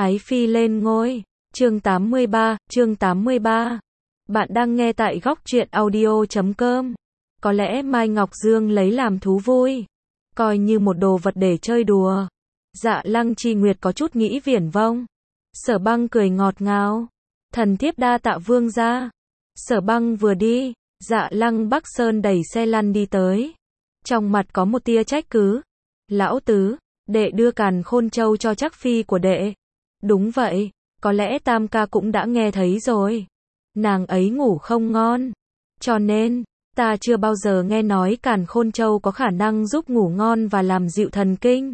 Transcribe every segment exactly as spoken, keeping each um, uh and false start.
Ái phi lên ngôi. Chương tám mươi ba, chương tám mươi ba. Bạn đang nghe tại góc truyện audio chấm com. Có lẽ Mai Ngọc Dương lấy làm thú vui, coi như một đồ vật để chơi đùa. Dạ Lăng Chi Nguyệt có chút nghĩ viển vông. Sở Băng cười ngọt ngào. Thần thiếp đa tạ vương gia. Sở Băng vừa đi, Dạ Lăng Bắc Sơn đẩy xe lăn đi tới. Trong mặt có một tia trách cứ. Lão tứ, đệ đưa Càn Khôn Châu cho chắc phi của đệ. Đúng vậy, có lẽ Tam ca cũng đã nghe thấy rồi. Nàng ấy ngủ không ngon. Cho nên, ta chưa bao giờ nghe nói Càn Khôn Châu có khả năng giúp ngủ ngon và làm dịu thần kinh.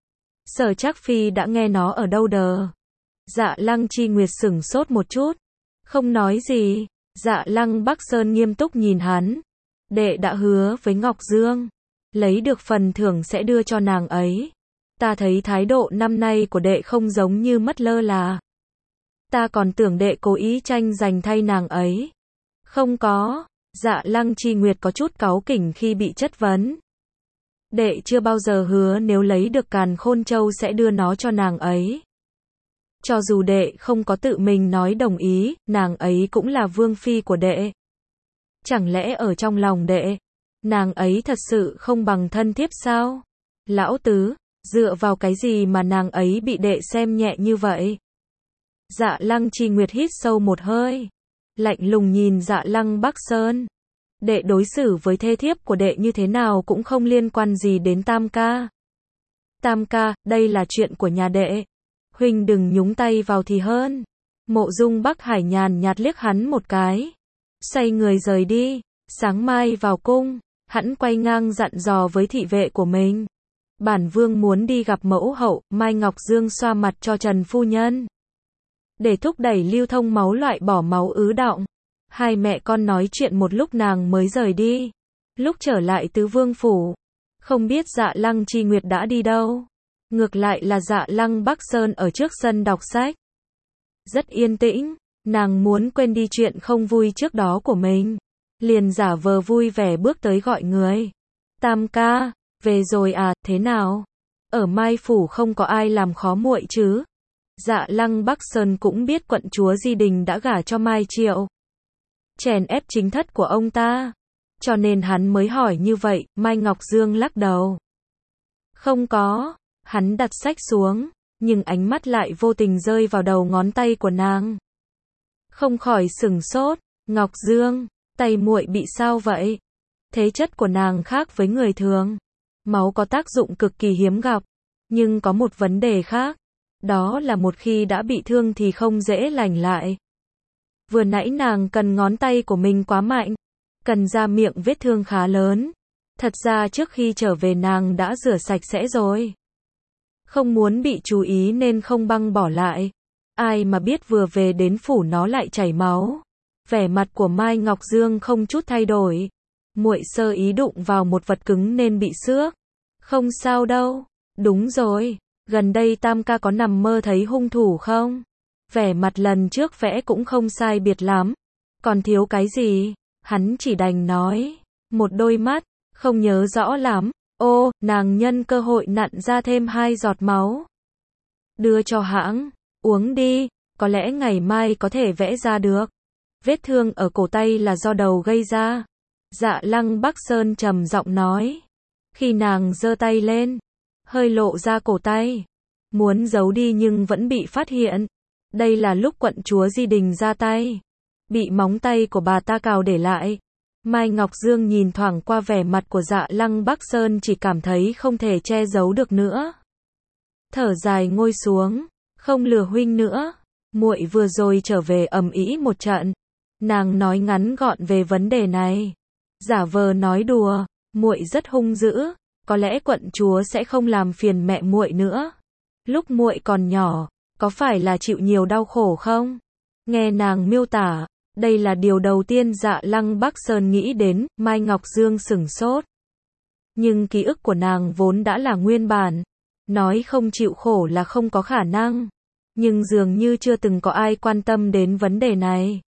Sở Trác phi đã nghe nó ở đâu đờ. Dạ Lăng Chi Nguyệt sửng sốt một chút, không nói gì. Dạ Lăng Bắc Sơn nghiêm túc nhìn hắn. Đệ đã hứa với Ngọc Dương, lấy được phần thưởng sẽ đưa cho nàng ấy. Ta thấy thái độ năm nay của đệ không giống như mất lơ là. Ta còn tưởng đệ cố ý tranh giành thay nàng ấy. Không có. Dạ Lăng Chi Nguyệt có chút cáu kỉnh khi bị chất vấn. Đệ chưa bao giờ hứa nếu lấy được Càn Khôn Châu sẽ đưa nó cho nàng ấy. Cho dù đệ không có tự mình nói đồng ý, nàng ấy cũng là vương phi của đệ. Chẳng lẽ ở trong lòng đệ, nàng ấy thật sự không bằng thân thiếp sao? Lão tứ, dựa vào cái gì mà nàng ấy bị đệ xem nhẹ như vậy? Dạ Lăng Chi Nguyệt hít sâu một hơi, lạnh lùng nhìn Dạ Lăng Bắc Sơn. Đệ đối xử với thê thiếp của đệ như thế nào cũng không liên quan gì đến Tam ca. Tam ca, đây là chuyện của nhà đệ. Huynh đừng nhúng tay vào thì hơn. Mộ Dung Bắc Hải nhàn nhạt liếc hắn một cái, xoay người rời đi. Sáng mai vào cung, hắn quay ngang dặn dò với thị vệ của mình. Bản vương muốn đi gặp mẫu hậu. Mai Ngọc Dương xoa mặt cho Trần phu nhân, để thúc đẩy lưu thông máu, loại bỏ máu ứ đọng. Hai mẹ con nói chuyện một lúc nàng mới rời đi. Lúc trở lại Tứ Vương phủ, không biết Dạ Lăng Chi Nguyệt đã đi đâu. Ngược lại là Dạ Lăng Bắc Sơn ở trước sân đọc sách. Rất yên tĩnh, nàng muốn quên đi chuyện không vui trước đó của mình. Liền giả vờ vui vẻ bước tới gọi người. Tam ca, về rồi à, thế nào? Ở Mai phủ không có ai làm khó muội chứ? Dạ Lăng Bắc Sơn cũng biết quận chúa Di Đình đã gả cho Mai Triệu, chèn ép chính thất của ông ta, cho nên hắn mới hỏi như vậy. Mai Ngọc Dương lắc đầu. Không có. Hắn đặt sách xuống, nhưng ánh mắt lại vô tình rơi vào đầu ngón tay của nàng. Không khỏi sửng sốt. Ngọc Dương, tay muội bị sao vậy? Thế chất của nàng khác với người thường. Máu có tác dụng cực kỳ hiếm gặp, nhưng có một vấn đề khác. Đó là một khi đã bị thương thì không dễ lành lại. Vừa nãy nàng cần ngón tay của mình quá mạnh, cần ra miệng vết thương khá lớn. Thật ra trước khi trở về nàng đã rửa sạch sẽ rồi. Không muốn bị chú ý nên không băng bỏ lại. Ai mà biết vừa về đến phủ nó lại chảy máu. Vẻ mặt của Mai Ngọc Dương không chút thay đổi. Muội sơ ý đụng vào một vật cứng nên bị xước. Không sao đâu. Đúng rồi, gần đây Tam ca có nằm mơ thấy hung thủ không? Vẻ mặt lần trước vẽ cũng không sai biệt lắm. Còn thiếu cái gì? Hắn chỉ đành nói. Một đôi mắt, không nhớ rõ lắm. Ô, nàng nhân cơ hội nặn ra thêm hai giọt máu. Đưa cho hãng, uống đi, có lẽ ngày mai có thể vẽ ra được. Vết thương ở cổ tay là do đầu gây ra. Dạ Lăng Bắc Sơn trầm giọng nói. Khi nàng giơ tay lên, hơi lộ ra cổ tay. Muốn giấu đi nhưng vẫn bị phát hiện. Đây là lúc quận chúa Di Đình ra tay, bị móng tay của bà ta cào để lại. Mai Ngọc Dương nhìn thoảng qua vẻ mặt của Dạ Lăng Bắc Sơn, chỉ cảm thấy không thể che giấu được nữa. Thở dài ngồi xuống, không lừa huynh nữa. Muội vừa rồi trở về ầm ĩ một trận. Nàng nói ngắn gọn về vấn đề này, giả vờ nói đùa. Muội rất hung dữ, có lẽ quận chúa sẽ không làm phiền mẹ muội nữa. Lúc muội còn nhỏ, có phải là chịu nhiều đau khổ không? Nghe nàng miêu tả, đây là điều đầu tiên Dạ Lăng Bắc Sơn nghĩ đến. Mai Ngọc Dương sửng sốt. Nhưng ký ức của nàng vốn đã là nguyên bản. Nói không chịu khổ là không có khả năng. Nhưng dường như chưa từng có ai quan tâm đến vấn đề này.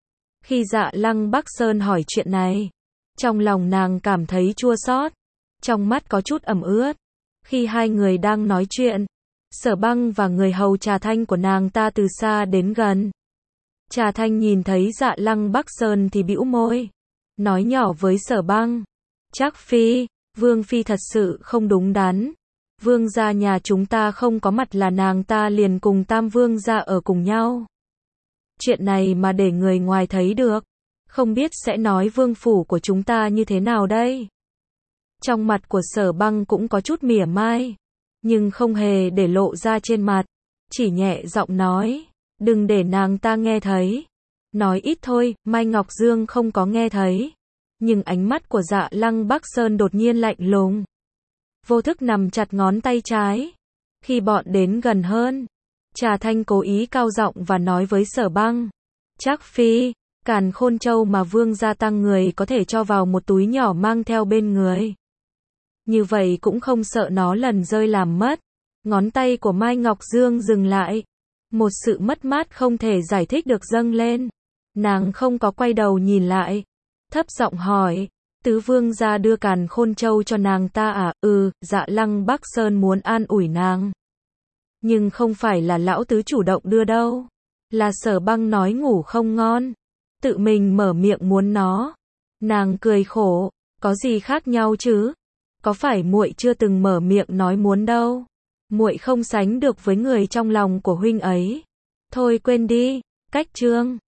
Khi Dạ Lăng Bắc Sơn hỏi chuyện này, trong lòng nàng cảm thấy chua xót, trong mắt có chút ẩm ướt. Khi hai người đang nói chuyện, Sở Băng và người hầu Trà Thanh của nàng ta từ xa đến gần. Trà Thanh nhìn thấy Dạ Lăng Bắc Sơn thì bĩu môi, nói nhỏ với Sở Băng, Trác Phi, Vương Phi thật sự không đúng đắn. Vương gia nhà chúng ta không có mặt là nàng ta liền cùng Tam Vương gia ở cùng nhau. Chuyện này mà để người ngoài thấy được, không biết sẽ nói vương phủ của chúng ta như thế nào đây. Trong mặt của Sở Băng cũng có chút mỉa mai, nhưng không hề để lộ ra trên mặt, chỉ nhẹ giọng nói, đừng để nàng ta nghe thấy. Nói ít thôi, Mai Ngọc Dương không có nghe thấy, nhưng ánh mắt của Dạ Lăng Bắc Sơn đột nhiên lạnh lùng, vô thức nắm chặt ngón tay trái. Khi bọn đến gần hơn, Trà Thanh cố ý cao giọng và nói với Sở Băng, Trác Phi, Càn Khôn Châu mà vương gia tăng người có thể cho vào một túi nhỏ mang theo bên người. Như vậy cũng không sợ nó lần rơi làm mất. Ngón tay của Mai Ngọc Dương dừng lại. Một sự mất mát không thể giải thích được dâng lên. Nàng không có quay đầu nhìn lại. Thấp giọng hỏi, tứ vương gia đưa Càn Khôn Châu cho nàng ta à? Ừ, Dạ Lăng Bắc Sơn muốn an ủi nàng. Nhưng không phải là lão tứ chủ động đưa đâu. Là Sở Băng nói ngủ không ngon, tự mình mở miệng muốn nó. Nàng cười khổ, có gì khác nhau chứ? Có phải muội chưa từng mở miệng nói muốn đâu? Muội không sánh được với người trong lòng của huynh ấy. Thôi quên đi, cách chương